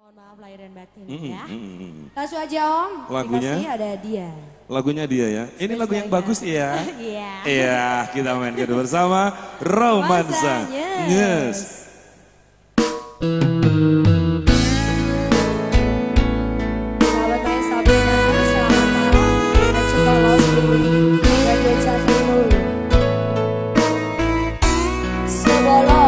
Mohon maaf lahir dan batin ya. Langsung aja Om. Lagunya? Dikasih ada dia. Lagunya dia ya. Ini lagu yang bagus ya. Iya. Iya, kita mainkan bersama Romansa. Yes. Sahabat saya Sabrina, selamat malam. Kita coba los di Radio Jasinul. Sebolo.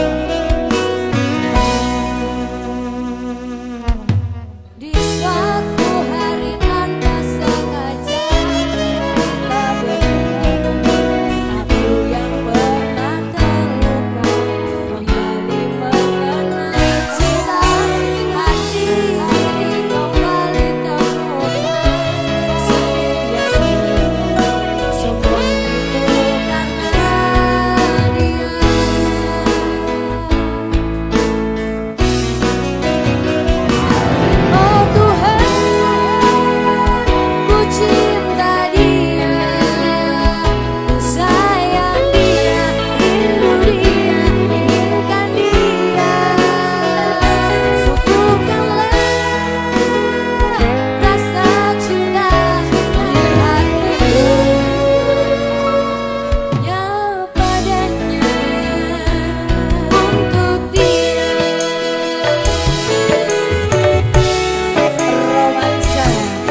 Di suatu hari Anda sengaja tak bertemu. Aku yang pernah terluka kembali mengenai cinta. Hati kembali temukan sendirian. Semua itu karena dia. Oh Tuhan, ku cinta dia, ku sayang dia, rindu dia, inginkan dia. Butuhkanlah rasa cinta di hatiku yang padanya untuk dia. Romansa.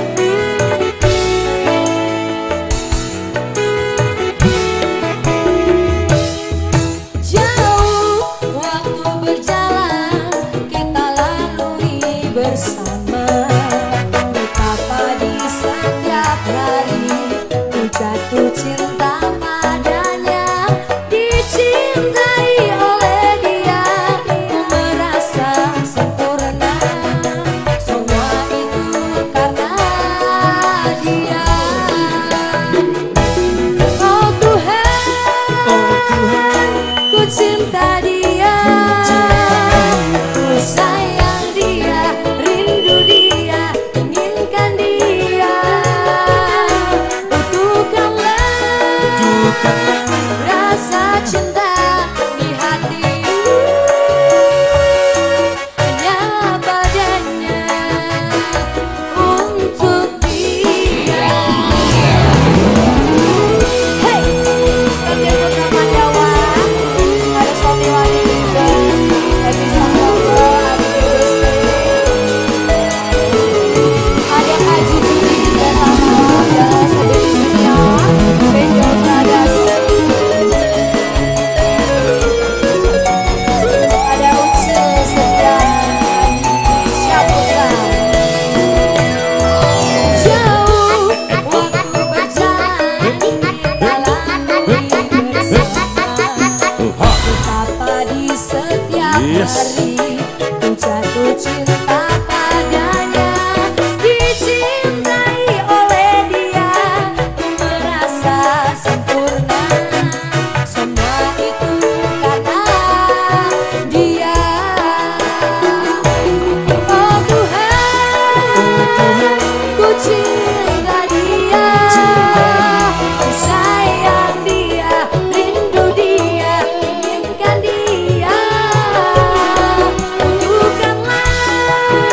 Jauh waktu berjalan kita lalui bersama. Betapa di setiap hari ku jatuh cinta padanya. Dicintai oleh dia, ku merasa sempurna. Semua itu karena dia. Oh Tuhan, ku cinta dia, ku sayang dia, rindu dia, inginkan dia. Butuhkanlah rasa cinta di hatiku, hanya padanya untuk dia. Hey, Raja Putra Pandawa, ada Sofi Wadi juga, Happy Santoso, Agus ada Haji Judi dan Lama, Jalan Sedih Senior, Benjol Brothers, ada Ucil Sedang, Syaputra. Jauh waktu berjalan kita lalui bersama. Betapa di setiap hari ku jatuh cinta padanya. Dicintai oleh dia, ku merasa sempurna. Semua itu karena dia. Oh Tuhan, ku cinta dia, ku sayang dia, rindu dia, inginkan dia. Butuhkanlah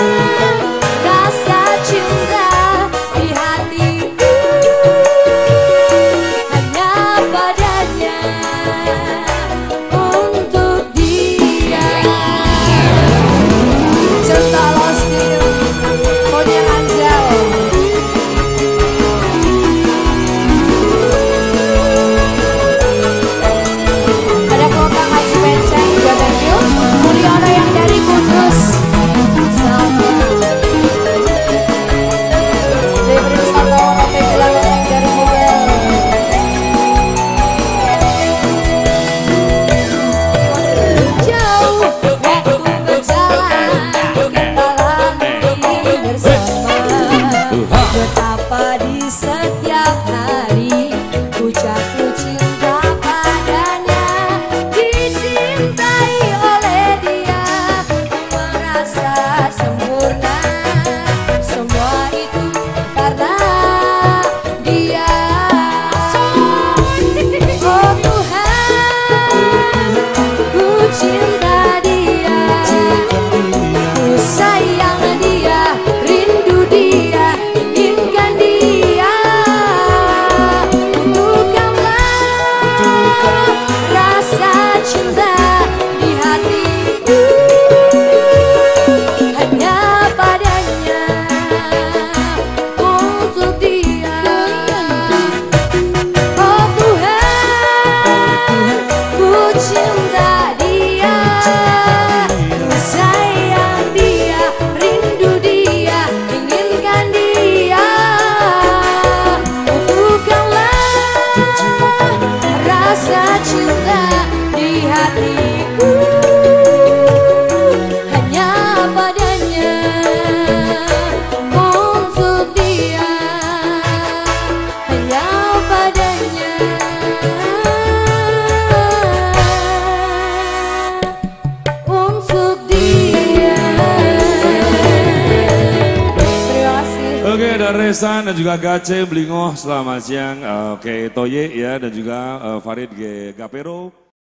ada Resan dan juga Gace Blingoh, selamat siang. Oke, Toye ya dan juga Farid G. Gapero.